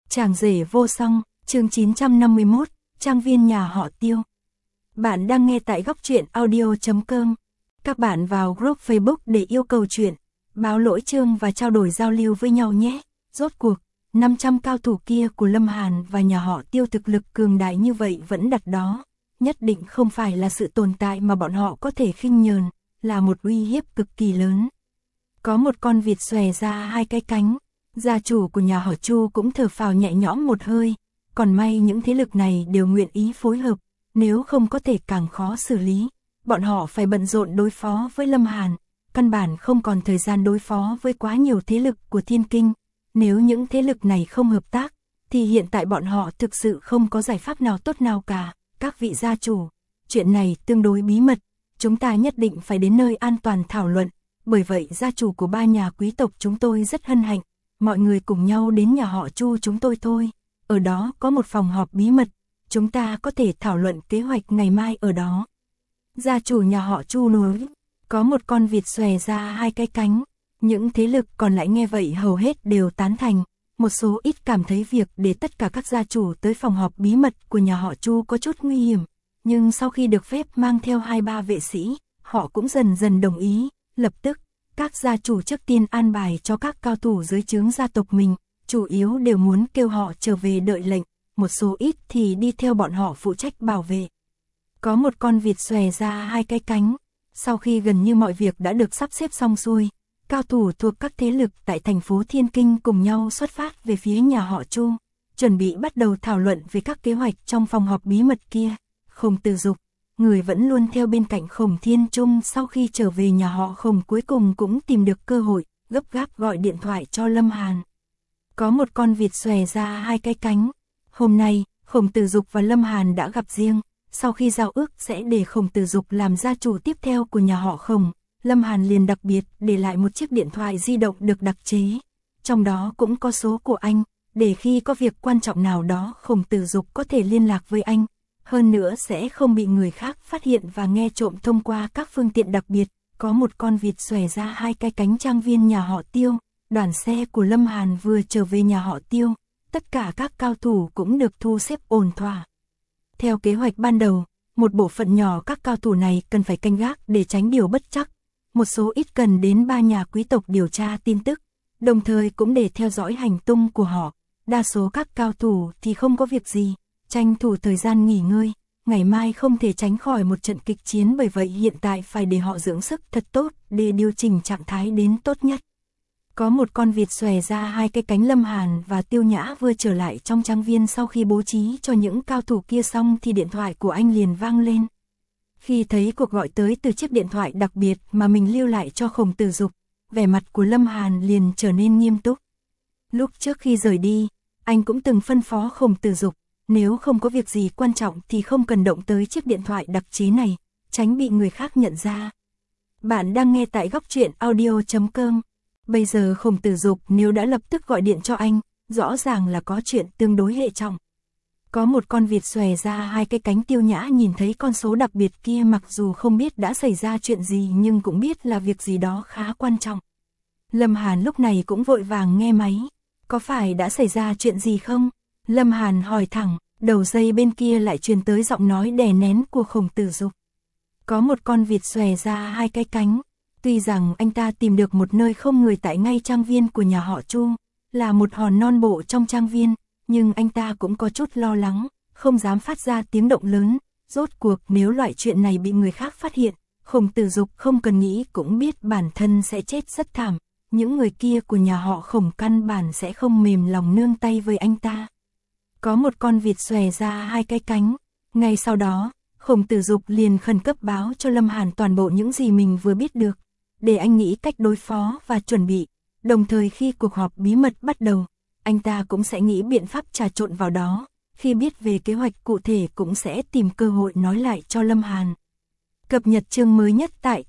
Chàng rể vô song, chương 951, trang viên nhà họ Tiêu. Bạn đang nghe tại góc truyện audio.com. Các bạn vào group Facebook để yêu cầu chuyện, báo lỗi chương và trao đổi giao lưu với nhau nhé. Rốt cuộc, 500 cao thủ kia của Lâm Hàn và nhà họ Tiêu thực lực cường đại như vậy vẫn đặt đó. Nhất định không phải là sự tồn tại mà bọn họ có thể khinh nhờn, là một uy hiếp cực kỳ lớn. Có một con vịt xòe ra hai cái cánh. Gia chủ của nhà họ Chu cũng thở phào nhẹ nhõm một hơi, còn may những thế lực này đều nguyện ý phối hợp, nếu không có thể càng khó xử lý. Bọn họ phải bận rộn đối phó với Lâm Hàn, căn bản không còn thời gian đối phó với quá nhiều thế lực của Thiên Kinh. Nếu những thế lực này không hợp tác, thì hiện tại bọn họ thực sự không có giải pháp nào tốt nào cả. Các vị gia chủ, chuyện này tương đối bí mật, chúng ta nhất định phải đến nơi an toàn thảo luận, bởi vậy gia chủ của ba nhà quý tộc chúng tôi rất hân hạnh. Mọi người cùng nhau đến nhà họ Chu chúng tôi thôi, ở đó có một phòng họp bí mật, chúng ta có thể thảo luận kế hoạch ngày mai ở đó. Gia chủ nhà họ Chu nói, có một con vịt xòe ra hai cái cánh, những thế lực còn lại nghe vậy hầu hết đều tán thành, một số ít cảm thấy việc để tất cả các gia chủ tới phòng họp bí mật của nhà họ Chu có chút nguy hiểm, nhưng sau khi được phép mang theo 2-3 vệ sĩ, họ cũng dần dần đồng ý, lập tức. Các gia chủ trước tiên an bài cho các cao thủ dưới trướng gia tộc mình, chủ yếu đều muốn kêu họ trở về đợi lệnh, một số ít thì đi theo bọn họ phụ trách bảo vệ. Có một con vịt xòe ra hai cái cánh, sau khi gần như mọi việc đã được sắp xếp xong xuôi, cao thủ thuộc các thế lực tại thành phố Thiên Kinh cùng nhau xuất phát về phía nhà họ Chu, chuẩn bị bắt đầu thảo luận về các kế hoạch trong phòng họp bí mật kia. Khổng Tử Dục, người vẫn luôn theo bên cạnh Khổng Thiên Trung sau khi trở về nhà họ Khổng cuối cùng cũng tìm được cơ hội, gấp gáp gọi điện thoại cho Lâm Hàn. Có một con vịt xòe ra hai cái cánh. Hôm nay, Khổng Tử Dục và Lâm Hàn đã gặp riêng, sau khi giao ước sẽ để Khổng Tử Dục làm gia chủ tiếp theo của nhà họ Khổng, Lâm Hàn liền đặc biệt để lại một chiếc điện thoại di động được đặc chế. Trong đó cũng có số của anh, để khi có việc quan trọng nào đó Khổng Tử Dục có thể liên lạc với anh. Hơn nữa sẽ không bị người khác phát hiện và nghe trộm thông qua các phương tiện đặc biệt. Có một con vịt xòe ra hai cái cánh trang viên nhà họ Tiêu. Đoàn xe của Lâm Hàn vừa trở về nhà họ Tiêu. Tất cả các cao thủ cũng được thu xếp ổn thỏa. Theo kế hoạch ban đầu, một bộ phận nhỏ các cao thủ này cần phải canh gác để tránh điều bất trắc. Một số ít cần đến ba nhà quý tộc điều tra tin tức, đồng thời cũng để theo dõi hành tung của họ. Đa số các cao thủ thì không có việc gì, tranh thủ thời gian nghỉ ngơi, ngày mai không thể tránh khỏi một trận kịch chiến, bởi vậy hiện tại phải để họ dưỡng sức thật tốt để điều chỉnh trạng thái đến tốt nhất. Có một con vịt xòe ra hai cái cánh. Lâm Hàn và Tiêu Nhã vừa trở lại trong trang viên sau khi bố trí cho những cao thủ kia xong thì điện thoại của anh liền vang lên. Khi thấy cuộc gọi tới từ chiếc điện thoại đặc biệt mà mình lưu lại cho Khổng Tử Dục, vẻ mặt của Lâm Hàn liền trở nên nghiêm túc. Lúc trước khi rời đi, anh cũng từng phân phó Khổng Tử Dục, nếu không có việc gì quan trọng thì không cần động tới chiếc điện thoại đặc chế này, tránh bị người khác nhận ra. Bạn đang nghe tại góc truyện audio.com. Bây giờ Khổng Tử Dục nếu đã lập tức gọi điện cho anh, rõ ràng là có chuyện tương đối hệ trọng. Có một con vịt xòe ra hai cái cánh. Tiêu Nhã nhìn thấy con số đặc biệt kia, mặc dù không biết đã xảy ra chuyện gì nhưng cũng biết là việc gì đó khá quan trọng. Lâm Hàn lúc này cũng vội vàng nghe máy. Có phải đã xảy ra chuyện gì không? Lâm Hàn hỏi thẳng, đầu dây bên kia lại truyền tới giọng nói đè nén của Khổng Tử Dục. Có một con vịt xòe ra hai cái cánh. Tuy rằng anh ta tìm được một nơi không người tại ngay trang viên của nhà họ Chu, là một hòn non bộ trong trang viên, nhưng anh ta cũng có chút lo lắng, không dám phát ra tiếng động lớn. Rốt cuộc nếu loại chuyện này bị người khác phát hiện, Khổng Tử Dục không cần nghĩ cũng biết bản thân sẽ chết rất thảm. Những người kia của nhà họ Khổng căn bản sẽ không mềm lòng nương tay với anh ta. Có một con vịt xòe ra hai cái cánh. Ngay sau đó, Khổng Tử Dục liền khẩn cấp báo cho Lâm Hàn toàn bộ những gì mình vừa biết được, để anh nghĩ cách đối phó và chuẩn bị. Đồng thời khi cuộc họp bí mật bắt đầu, anh ta cũng sẽ nghĩ biện pháp trà trộn vào đó. Khi biết về kế hoạch cụ thể cũng sẽ tìm cơ hội nói lại cho Lâm Hàn. Cập nhật chương mới nhất tại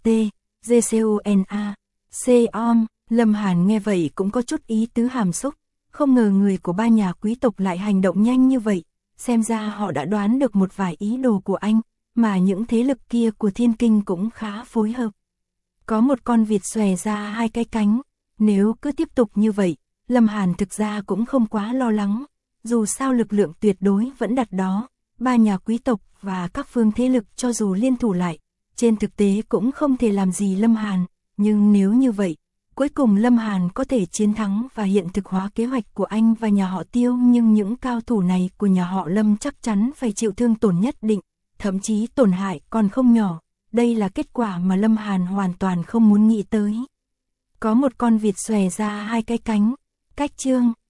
TGCONA.com. Lâm Hàn nghe vậy cũng có chút ý tứ hàm xúc. Không ngờ người của ba nhà quý tộc lại hành động nhanh như vậy. Xem ra họ đã đoán được một vài ý đồ của anh, mà những thế lực kia của Thiên Kinh cũng khá phối hợp. Có một con vịt xòe ra hai cái cánh. Nếu cứ tiếp tục như vậy, Lâm Hàn thực ra cũng không quá lo lắng. dù sao lực lượng tuyệt đối vẫn đặt đó, ba nhà quý tộc và các phương thế lực cho dù liên thủ lại, trên thực tế cũng không thể làm gì Lâm Hàn, nhưng nếu như vậy, cuối cùng Lâm Hàn có thể chiến thắng và hiện thực hóa kế hoạch của anh và nhà họ Tiêu, nhưng những cao thủ này của nhà họ Lâm chắc chắn phải chịu thương tổn nhất định, thậm chí tổn hại còn không nhỏ. Đây là kết quả mà Lâm Hàn hoàn toàn không muốn nghĩ tới. Có một con vịt xòe ra hai cái cánh, cách chương.